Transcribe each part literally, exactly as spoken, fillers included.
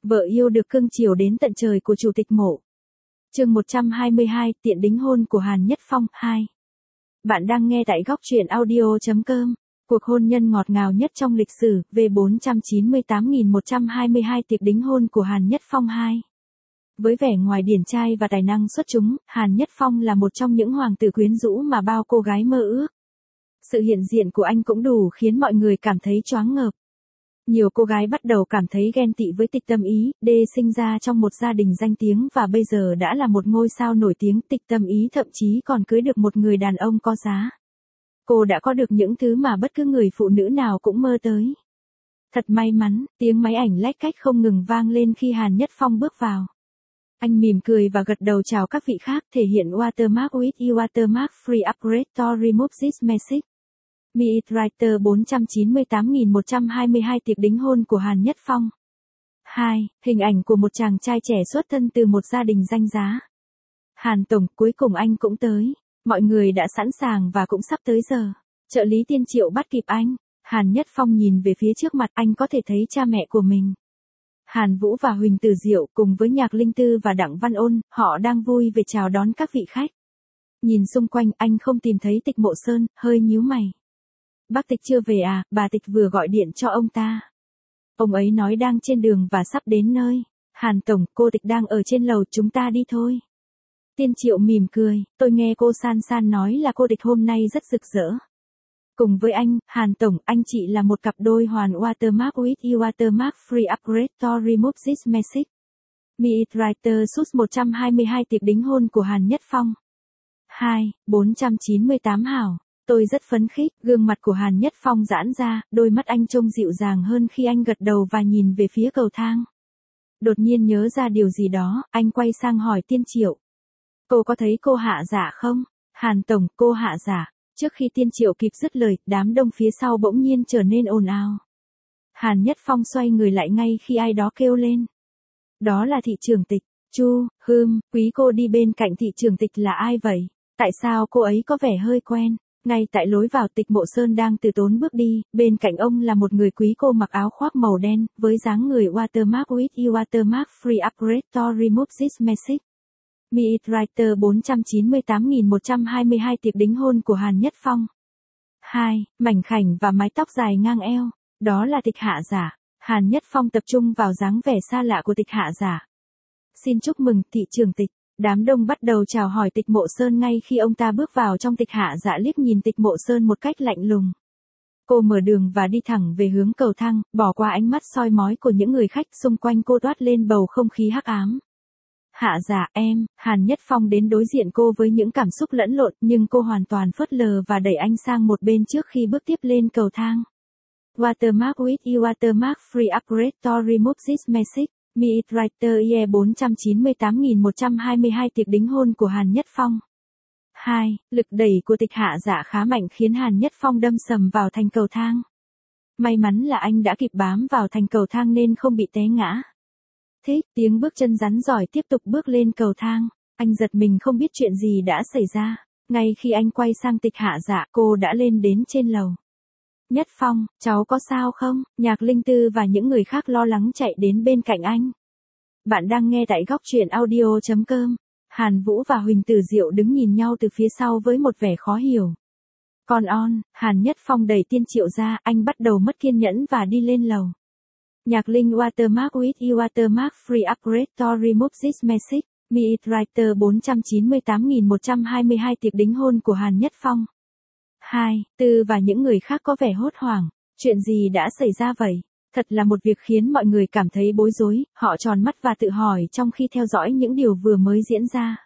Vợ yêu được cưng chiều đến tận trời của Chủ tịch Mộ. Chương một trăm hai mươi hai, tiện đính hôn của Hàn Nhất Phong, hai. Bạn đang nghe tại góc truyện audio chấm com. Cuộc hôn nhân ngọt ngào nhất trong lịch sử, V bốn trăm chín mươi tám nghìn một trăm hai mươi hai tiệc đính hôn của Hàn Nhất Phong hai. Với vẻ ngoài điển trai và tài năng xuất chúng, Hàn Nhất Phong là một trong những hoàng tử quyến rũ mà bao cô gái mơ ước. Sự hiện diện của anh cũng đủ khiến mọi người cảm thấy choáng ngợp. Nhiều cô gái bắt đầu cảm thấy ghen tị với Tịch Tâm Ý, D sinh ra trong một gia đình danh tiếng và bây giờ đã là một ngôi sao nổi tiếng. Tịch Tâm Ý thậm chí còn cưới được một người đàn ông có giá. Cô đã có được những thứ mà bất cứ người phụ nữ nào cũng mơ tới. Thật may mắn, tiếng máy ảnh lách cách không ngừng vang lên khi Hàn Nhất Phong bước vào. Anh mỉm cười và gật đầu chào các vị khác, thể hiện Watermark with you Watermark free upgrade to remove this message. Meet Writer bốn trăm chín mươi tám nghìn một trăm hai mươi hai tiệc đính hôn của Hàn Nhất Phong. hai. Hình ảnh của một chàng trai trẻ xuất thân từ một gia đình danh giá. Hàn Tổng, cuối cùng anh cũng tới. Mọi người đã sẵn sàng và cũng sắp tới giờ. Trợ lý Tiên Triệu bắt kịp anh. Hàn Nhất Phong nhìn về phía trước mặt, anh có thể thấy cha mẹ của mình. Hàn Vũ và Huỳnh Từ Diệu cùng với Nhạc Linh Tư và Đặng Văn Ôn, họ đang vui về chào đón các vị khách. Nhìn xung quanh, anh không tìm thấy Tịch Mộ Sơn, hơi nhíu mày. Bác Tịch chưa về à, bà Tịch vừa gọi điện cho ông ta. Ông ấy nói đang trên đường và sắp đến nơi. Hàn Tổng, cô Tịch đang ở trên lầu, chúng ta đi thôi. Tiên Triệu mỉm cười, tôi nghe cô San San nói là cô Tịch hôm nay rất rực rỡ. Cùng với anh, Hàn Tổng, anh chị là một cặp đôi hoàn. Watermark with you Watermark free upgrade to remove this message. Meet Writer suit một trăm hai mươi hai tiệc đính hôn của Hàn Nhất Phong. hai. bốn trăm chín mươi tám hảo. Tôi rất phấn khích, gương mặt của Hàn Nhất Phong giãn ra, đôi mắt anh trông dịu dàng hơn khi anh gật đầu và nhìn về phía cầu thang. Đột nhiên nhớ ra điều gì đó, anh quay sang hỏi Tiên Triệu. Cô có thấy cô Hạ Giả không? Hàn Tổng, cô Hạ Giả. Trước khi Tiên Triệu kịp dứt lời, đám đông phía sau bỗng nhiên trở nên ồn ào. Hàn Nhất Phong xoay người lại ngay khi ai đó kêu lên. Đó là thị trưởng Tịch. Chu, Hương, quý cô đi bên cạnh thị trưởng Tịch là ai vậy? Tại sao cô ấy có vẻ hơi quen? Ngay tại lối vào, Tịch Mộ Sơn đang từ tốn bước đi, bên cạnh ông là một người quý cô mặc áo khoác màu đen, với dáng người Watermark with you Watermark free upgrade to remove this message. Meet Writer bốn trăm chín mươi tám nghìn một trăm hai mươi hai tiệc đính hôn của Hàn Nhất Phong. hai. Mảnh khảnh và mái tóc dài ngang eo. Đó là Tịch Hạ Giả. Hàn Nhất Phong tập trung vào dáng vẻ xa lạ của Tịch Hạ Giả. Xin chúc mừng, thị trưởng Tịch. Đám đông bắt đầu chào hỏi Tịch Mộ Sơn ngay khi ông ta bước vào trong. Tịch Hạ Giả liếc nhìn Tịch Mộ Sơn một cách lạnh lùng. Cô mở đường và đi thẳng về hướng cầu thang, bỏ qua ánh mắt soi mói của những người khách xung quanh cô, toát lên bầu không khí hắc ám. Hạ Giả, em. Hàn Nhất Phong đến đối diện cô với những cảm xúc lẫn lộn, nhưng cô hoàn toàn phớt lờ và đẩy anh sang một bên trước khi bước tiếp lên cầu thang. Watermark with you Watermark free upgrade to remove this message. Meet Writer i e bốn trăm chín mươi tám nghìn một trăm hai mươi hai tiệc đính hôn của Hàn Nhất Phong. hai. Lực đẩy của Tịch Hạ Giả khá mạnh khiến Hàn Nhất Phong đâm sầm vào thành cầu thang. May mắn là anh đã kịp bám vào thành cầu thang nên không bị té ngã. Thích, tiếng bước chân rắn giỏi tiếp tục bước lên cầu thang. Anh giật mình không biết chuyện gì đã xảy ra. Ngay khi anh quay sang Tịch Hạ Giả, cô đã lên đến trên lầu. Nhất Phong, cháu có sao không? Nhạc Linh Tư và những người khác lo lắng chạy đến bên cạnh anh. Bạn đang nghe tại góc truyện audio chấm com. Hàn Vũ và Huỳnh Từ Diệu đứng nhìn nhau từ phía sau với một vẻ khó hiểu. Còn on, Hàn Nhất Phong đẩy Tiên Triệu ra, anh bắt đầu mất kiên nhẫn và đi lên lầu. Nhạc Linh Watermark with you Watermark free upgrade to remove this message. Meet Writer bốn trăm chín mươi tám nghìn một trăm hai mươi hai tiệc đính hôn của Hàn Nhất Phong. hai. Tư và những người khác có vẻ hốt hoảng. Chuyện gì đã xảy ra vậy? Thật là một việc khiến mọi người cảm thấy bối rối, họ tròn mắt và tự hỏi trong khi theo dõi những điều vừa mới diễn ra.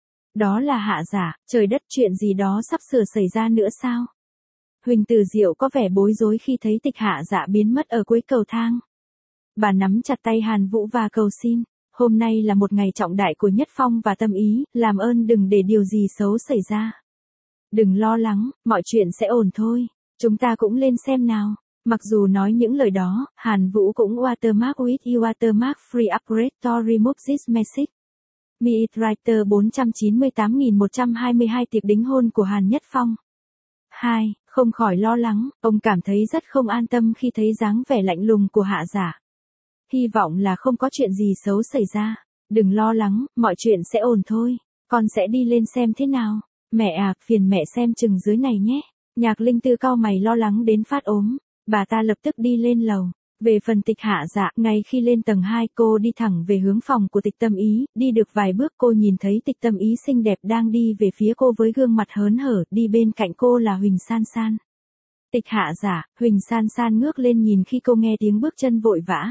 Đó là Hạ Giả, trời đất, chuyện gì đó sắp sửa xảy ra nữa sao? Huỳnh Từ Diệu có vẻ bối rối khi thấy Tịch Hạ Giả biến mất ở cuối cầu thang. Bà nắm chặt tay Hàn Vũ và cầu xin, hôm nay là một ngày trọng đại của Nhất Phong và Tâm Ý, làm ơn đừng để điều gì xấu xảy ra. Đừng lo lắng, mọi chuyện sẽ ổn thôi, chúng ta cũng lên xem nào. Mặc dù nói những lời đó, Hàn Vũ cũng Watermark with you Watermark free upgrade to remove this message. Meet Writer bốn trăm chín mươi tám nghìn một trăm hai mươi hai tiệc đính hôn của Hàn Nhất Phong. hai. Không khỏi lo lắng, ông cảm thấy rất không an tâm khi thấy dáng vẻ lạnh lùng của Hạ Giả. Hy vọng là không có chuyện gì xấu xảy ra. Đừng lo lắng, mọi chuyện sẽ ổn thôi. Con sẽ đi lên xem thế nào. Mẹ à, phiền mẹ xem chừng dưới này nhé. Nhạc Linh Tư cau mày lo lắng đến phát ốm. Bà ta lập tức đi lên lầu. Về phần Tịch Hạ Dạ, ngay khi lên tầng hai cô đi thẳng về hướng phòng của Tịch Tâm Ý, đi được vài bước cô nhìn thấy Tịch Tâm Ý xinh đẹp đang đi về phía cô với gương mặt hớn hở, đi bên cạnh cô là Huỳnh San San. Tịch Hạ Dạ, Huỳnh San San ngước lên nhìn khi cô nghe tiếng bước chân vội vã.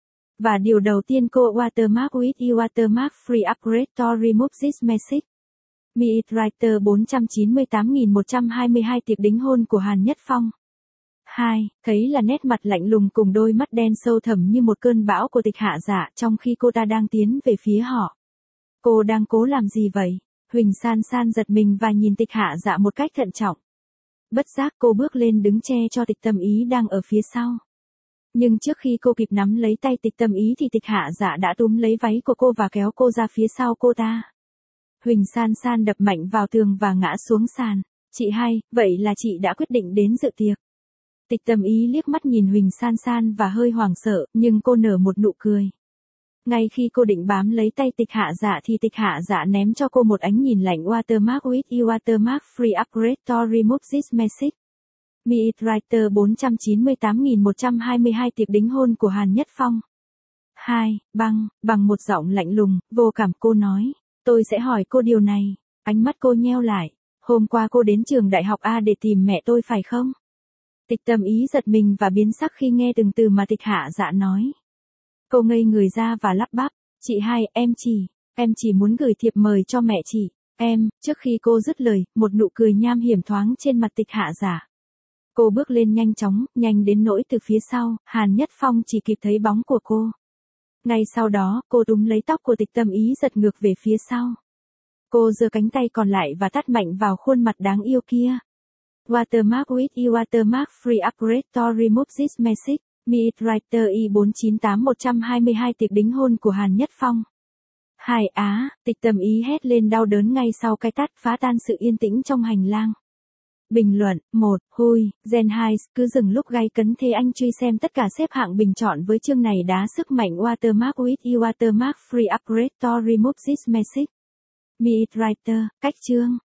Và điều đầu tiên cô watermark with you watermark free upgrade to remove this message. Meet Writer bốn trăm chín mươi tám nghìn một trăm hai mươi hai tiệc đính hôn của Hàn Nhất Phong. hai. Thấy là nét mặt lạnh lùng cùng đôi mắt đen sâu thẳm như một cơn bão của Tịch Hạ Dạ trong khi cô ta đang tiến về phía họ. Cô đang cố làm gì vậy? Huỳnh San San giật mình và nhìn Tịch Hạ Dạ một cách thận trọng. Bất giác cô bước lên đứng che cho Tịch Tâm Ý đang ở phía sau. Nhưng trước khi cô kịp nắm lấy tay Tịch Tâm Ý thì Tịch Hạ Dạ đã túm lấy váy của cô và kéo cô ra phía sau cô ta. Huỳnh San San đập mạnh vào tường và ngã xuống sàn. Chị hai, vậy là chị đã quyết định đến dự tiệc. Tịch Tâm Ý liếc mắt nhìn Huỳnh San San và hơi hoảng sợ, nhưng cô nở một nụ cười. Ngay khi cô định bám lấy tay Tịch Hạ Dạ thì Tịch Hạ Dạ ném cho cô một ánh nhìn lạnh watermark with you watermark free upgrade to remove this message. Meet Writer bốn trăm chín mươi tám nghìn một trăm hai mươi hai tiệc đính hôn của Hàn Nhất Phong. hai. Băng, bằng một giọng lạnh lùng, vô cảm cô nói. Tôi sẽ hỏi cô điều này. Ánh mắt cô nheo lại. Hôm qua cô đến trường đại học A để tìm mẹ tôi phải không? Tịch Tâm Ý giật mình và biến sắc khi nghe từng từ mà Tịch Hạ Dạ nói. Cô ngây người ra và lắp bắp. Chị hai, em chỉ, em chỉ muốn gửi thiệp mời cho mẹ chị. Em, trước khi cô dứt lời, một nụ cười nham hiểm thoáng trên mặt Tịch Hạ Dạ. Cô bước lên nhanh chóng, nhanh đến nỗi từ phía sau, Hàn Nhất Phong chỉ kịp thấy bóng của cô. Ngay sau đó, cô túm lấy tóc của Tịch Tâm Ý giật ngược về phía sau. Cô giơ cánh tay còn lại và tát mạnh vào khuôn mặt đáng yêu kia. Watermark with you watermark free upgrade to remove this message. Meet Writer i bốn chín tám một hai hai tiệc đính hôn của Hàn Nhất Phong. hai. Á, Tịch Tâm Ý hét lên đau đớn ngay sau cái tát phá tan sự yên tĩnh trong hành lang. Bình luận, một. Hui, Gen hai, cứ dừng lúc gay cấn thế anh truy xem tất cả xếp hạng bình chọn với chương này đá sức mạnh watermark with you watermark free upgrade to remove this message. Meet Writer, cách chương.